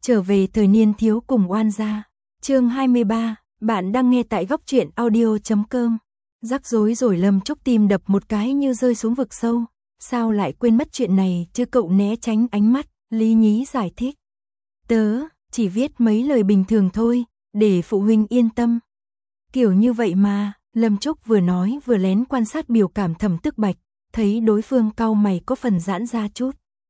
Trở về thời niên thiếu cùng oan gia. Chương 23, bạn đang nghe tại góc truyện audio.com. Rắc rối rồi Lâm Trúc tim đập một cái như rơi xuống vực sâu. Sao lại quên mất chuyện này chứ? Cậu né tránh ánh mắt, lý nhí giải thích. Tớ chỉ viết mấy lời bình thường thôi, để phụ huynh yên tâm. Kiểu như vậy mà, Lâm Trúc vừa nói vừa lén quan sát biểu cảm Thẩm Tức Bạch, thấy đối phương cau mày có phần giãn ra chút.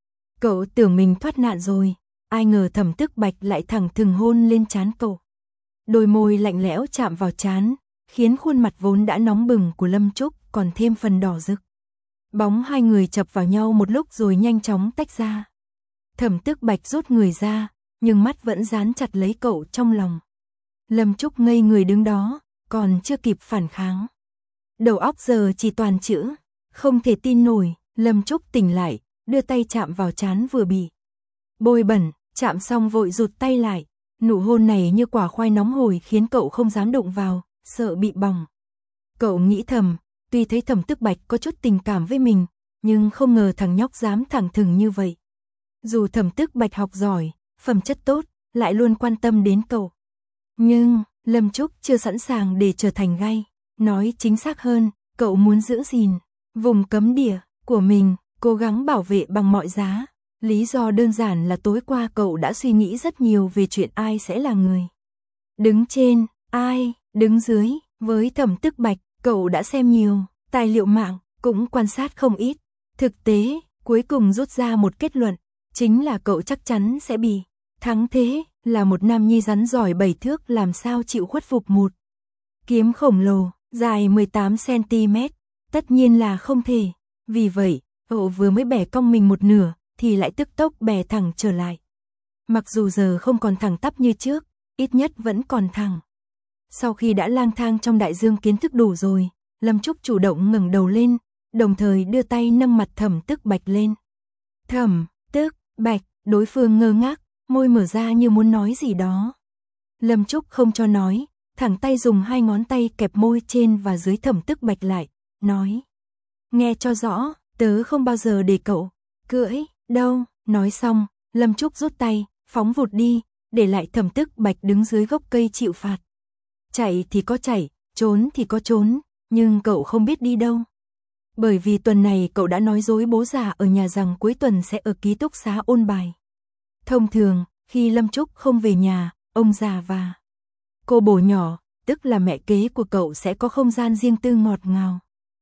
Cậu tưởng mình thoát nạn rồi, ai ngờ Thẩm Tức Bạch lại thẳng thừng hôn lên trán cậu. Đôi môi lạnh lẽo chạm vào trán, khiến khuôn mặt vốn đã nóng bừng của Lâm Trúc còn thêm phần đỏ rực. Bóng hai người chập vào nhau một lúc rồi nhanh chóng tách ra. Thẩm Tức Bạch rút người ra, nhưng mắt vẫn dán chặt lấy cậu trong lòng. Lâm Trúc ngây người đứng đó, còn chưa kịp phản kháng. Đầu óc giờ chỉ toàn chữ, không thể tin nổi. Lâm Trúc tỉnh lại, đưa tay chạm vào trán vừa bị bôi bẩn, chạm xong vội rụt tay lại. Nụ hôn này như quả khoai nóng hổi khiến cậu không dám đụng vào, sợ bị bỏng. Cậu nghĩ thầm, tuy thấy Thẩm Tức Bạch có chút tình cảm với mình, nhưng không ngờ thằng nhóc dám thẳng thừng như vậy. Dù Thẩm Tức Bạch học giỏi, phẩm chất tốt, lại luôn quan tâm đến cậu. Nhưng, Lâm Trúc chưa sẵn sàng để trở thành gai. Nói chính xác hơn, cậu muốn giữ gìn vùng cấm địa của mình, cố gắng bảo vệ bằng mọi giá. Lý do đơn giản là tối qua cậu đã suy nghĩ rất nhiều về chuyện ai sẽ là người đứng trên, ai đứng dưới. Với Thẩm Tức Bạch, cậu đã xem nhiều tài liệu mạng, cũng quan sát không ít. Thực tế, cuối cùng rút ra một kết luận, chính là cậu chắc chắn sẽ bị thắng thế. Là một nam nhi rắn giỏi 7 thước làm sao chịu khuất phục một kiếm khổng lồ, dài 18cm, tất nhiên là không thể. Vì vậy, cậu vừa mới bẻ cong mình một nửa, thì lại tức tốc bẻ thẳng trở lại. Mặc dù giờ không còn thẳng tắp như trước, ít nhất vẫn còn thẳng. Sau khi đã lang thang trong đại dương kiến thức đủ rồi, Lâm Trúc chủ động ngẩng đầu lên, đồng thời đưa tay nâng mặt Thẩm Tức Bạch lên. Thẩm Tức Bạch, đối phương ngơ ngác, môi mở ra như muốn nói gì đó. Lâm Trúc không cho nói, thẳng tay dùng hai ngón tay kẹp môi trên và dưới Thẩm Tức Bạch lại, nói. Nghe cho rõ, tớ không bao giờ để cậu cưỡi đâu. Nói xong, Lâm Trúc rút tay, phóng vụt đi, để lại Thẩm Tức Bạch đứng dưới gốc cây chịu phạt. Chạy thì có chạy, trốn thì có trốn, nhưng cậu không biết đi đâu. Bởi vì tuần này cậu đã nói dối bố già ở nhà rằng cuối tuần sẽ ở ký túc xá ôn bài. Thông thường, khi Lâm Trúc không về nhà, ông già và cô bồ nhỏ, tức là mẹ kế của cậu sẽ có không gian riêng tư ngọt ngào.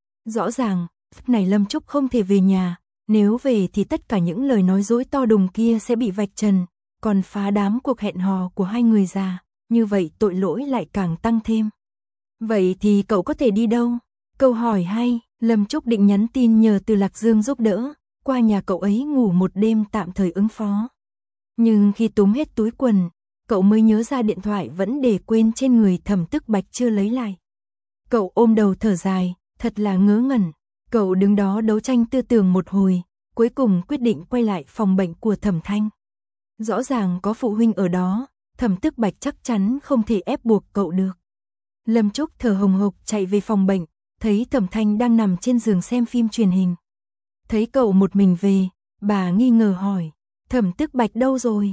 Rõ ràng, này Lâm Trúc không thể về nhà, nếu về thì tất cả những lời nói dối to đùng kia sẽ bị vạch trần, còn phá đám cuộc hẹn hò của hai người già, như vậy tội lỗi lại càng tăng thêm. Vậy thì cậu có thể đi đâu? Câu hỏi hay, Lâm Trúc định nhắn tin nhờ Từ Lạc Dương giúp đỡ, qua nhà cậu ấy ngủ một đêm tạm thời ứng phó. Nhưng khi túm hết túi quần, cậu mới nhớ ra điện thoại vẫn để quên trên người Thẩm Tức Bạch chưa lấy lại. Cậu ôm đầu thở dài, thật là ngớ ngẩn. Cậu đứng đó đấu tranh tư tưởng một hồi, cuối cùng quyết định quay lại phòng bệnh của Thẩm Thanh. Rõ ràng có phụ huynh ở đó, Thẩm Tức Bạch chắc chắn không thể ép buộc cậu được. Lâm Trúc thở hồng hộc chạy về phòng bệnh, thấy Thẩm Thanh đang nằm trên giường xem phim truyền hình. Thấy cậu một mình về, bà nghi ngờ hỏi, Thẩm Tức Bạch đâu rồi?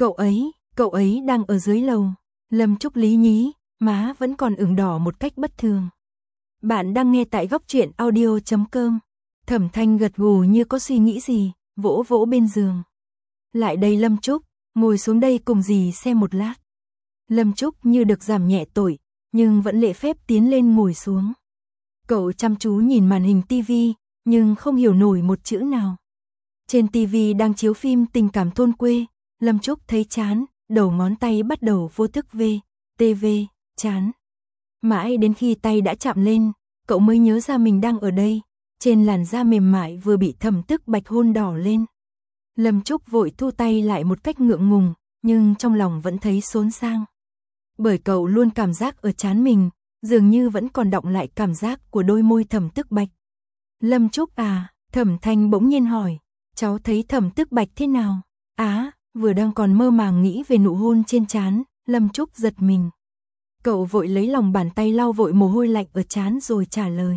Cậu ấy đang ở dưới lầu. Lâm Trúc lý nhí, má vẫn còn ửng đỏ một cách bất thường. Bạn đang nghe tại góc truyện audio.com. Thẩm Thanh gật gù như có suy nghĩ gì, vỗ vỗ bên giường. Lại đây Lâm Trúc, ngồi xuống đây cùng dì xem một lát. Lâm Trúc như được giảm nhẹ tội, nhưng vẫn lễ phép tiến lên ngồi xuống. Cậu chăm chú nhìn màn hình tivi, nhưng không hiểu nổi một chữ nào. Trên tivi đang chiếu phim tình cảm thôn quê, Lâm Trúc thấy chán, đầu ngón tay bắt đầu vô thức TV, chán. Mãi đến khi tay đã chạm lên, cậu mới nhớ ra mình đang ở đây, trên làn da mềm mại vừa bị Thẩm Tức Bạch hôn đỏ lên. Lâm Trúc vội thu tay lại một cách ngượng ngùng, nhưng trong lòng vẫn thấy xốn sang. Bởi cậu luôn cảm giác ở trán mình, dường như vẫn còn đọng lại cảm giác của đôi môi Thẩm Tức Bạch. Lâm Trúc à, Thẩm Thanh bỗng nhiên hỏi, cháu thấy Thẩm Tức Bạch thế nào? Vừa đang còn mơ màng nghĩ về nụ hôn trên trán, Lâm Trúc giật mình. Cậu vội lấy lòng bàn tay lau vội mồ hôi lạnh ở trán rồi trả lời.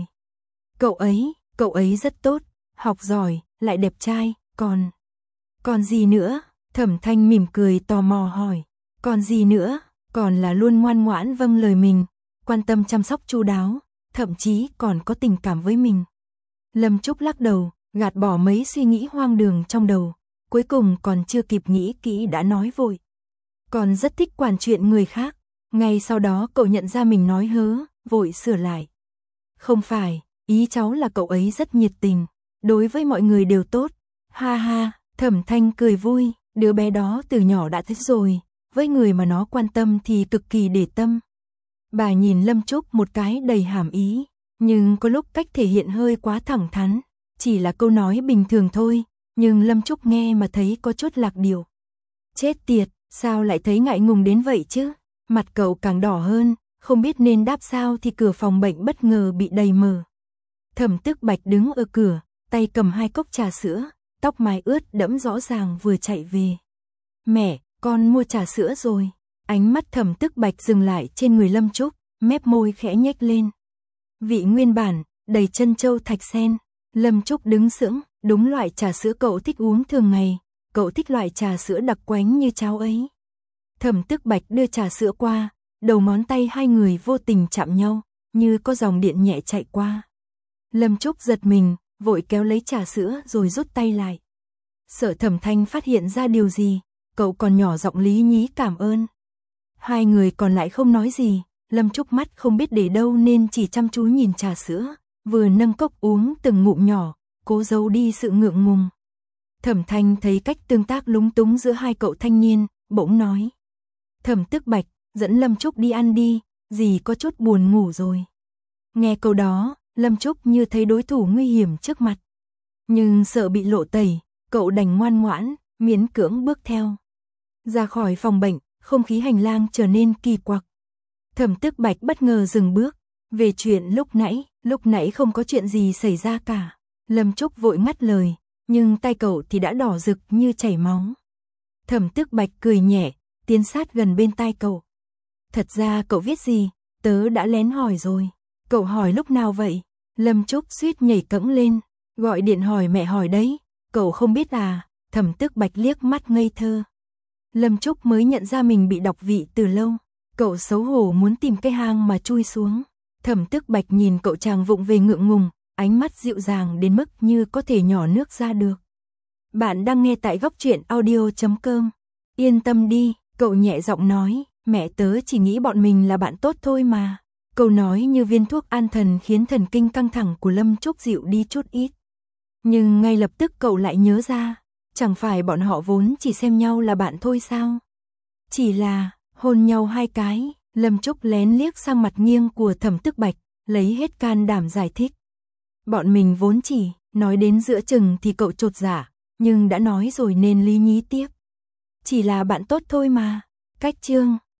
Cậu ấy rất tốt, học giỏi, lại đẹp trai, còn gì nữa? Thẩm Thanh mỉm cười tò mò hỏi, còn gì nữa, còn là luôn ngoan ngoãn vâng lời mình, quan tâm chăm sóc chu đáo, thậm chí còn có tình cảm với mình. Lâm Trúc lắc đầu, gạt bỏ mấy suy nghĩ hoang đường trong đầu, cuối cùng còn chưa kịp nghĩ kỹ đã nói vội. Còn rất thích quản chuyện người khác, ngay sau đó cậu nhận ra mình nói hớ, vội sửa lại. Không phải, ý cháu là cậu ấy rất nhiệt tình, đối với mọi người đều tốt. Ha ha, Thẩm Thanh cười vui, đứa bé đó từ nhỏ đã thích rồi, với người mà nó quan tâm thì cực kỳ để tâm. Bà nhìn Lâm Trúc một cái đầy hàm ý, nhưng có lúc cách thể hiện hơi quá thẳng thắn, chỉ là câu nói bình thường thôi, nhưng Lâm Trúc nghe mà thấy có chút lạc điệu. Chết tiệt, sao lại thấy ngại ngùng đến vậy chứ? Mặt cậu càng đỏ hơn, không biết nên đáp sao thì cửa phòng bệnh bất ngờ bị đẩy mở. Thẩm Tức Bạch đứng ở cửa, tay cầm 2 cốc trà sữa, tóc mái ướt đẫm rõ ràng vừa chạy về. Mẹ, con mua trà sữa rồi. Ánh mắt Thẩm Tức Bạch dừng lại trên người Lâm Trúc, mép môi khẽ nhếch lên. Vị nguyên bản, đầy trân châu thạch sen. Lâm Trúc đứng sững, đúng loại trà sữa cậu thích uống thường ngày, cậu thích loại trà sữa đặc quánh như cháu ấy. Thẩm Tức Bạch đưa trà sữa qua, đầu ngón tay hai người vô tình chạm nhau, như có dòng điện nhẹ chạy qua. Lâm Trúc giật mình, vội kéo lấy trà sữa rồi rút tay lại. Sợ Thẩm Thanh phát hiện ra điều gì, cậu còn nhỏ giọng lý nhí cảm ơn. Hai người còn lại không nói gì, Lâm Trúc mắt không biết để đâu nên chỉ chăm chú nhìn trà sữa, vừa nâng cốc uống từng ngụm nhỏ, cố giấu đi sự ngượng ngùng. Thẩm Thanh thấy cách tương tác lúng túng giữa hai cậu thanh niên, bỗng nói. Thẩm Tức Bạch, dẫn Lâm Trúc đi ăn đi, dì có chút buồn ngủ rồi. Nghe câu đó, Lâm Trúc như thấy đối thủ nguy hiểm trước mặt. Nhưng sợ bị lộ tẩy, cậu đành ngoan ngoãn, miễn cưỡng bước theo. Ra khỏi phòng bệnh, không khí hành lang trở nên kỳ quặc. Thẩm Tức Bạch bất ngờ dừng bước, về chuyện lúc nãy không có chuyện gì xảy ra cả. Lâm Trúc vội ngắt lời, nhưng tay cậu thì đã đỏ rực như chảy máu. Thẩm Tức Bạch cười nhẹ, tiến sát gần bên tai cậu. Thật ra cậu viết gì, tớ đã lén hỏi rồi. Cậu hỏi lúc nào vậy? Lâm Trúc suýt nhảy cẫng lên, gọi điện hỏi mẹ hỏi đấy, cậu không biết à? Thẩm Tức Bạch liếc mắt ngây thơ. Lâm Trúc mới nhận ra mình bị đọc vị từ lâu, cậu xấu hổ muốn tìm cái hang mà chui xuống. Thẩm Tức Bạch nhìn cậu chàng vụng về ngượng ngùng, ánh mắt dịu dàng đến mức như có thể nhỏ nước ra được. Bạn đang nghe tại Góc Truyện Audio.com. Yên tâm đi, cậu nhẹ giọng nói, mẹ tớ chỉ nghĩ bọn mình là bạn tốt thôi mà. Câu nói như viên thuốc an thần khiến thần kinh căng thẳng của Lâm Trúc dịu đi chút ít. Nhưng ngay lập tức cậu lại nhớ ra, chẳng phải bọn họ vốn chỉ xem nhau là bạn thôi sao? Chỉ là hôn nhau 2 cái, Lâm Trúc lén liếc sang mặt nghiêng của Thẩm Tức Bạch, lấy hết can đảm giải thích. Bọn mình vốn chỉ, nói đến giữa chừng thì cậu chột dạ, nhưng đã nói rồi nên lý nhí tiếp. Chỉ là bạn tốt thôi mà. Cách chương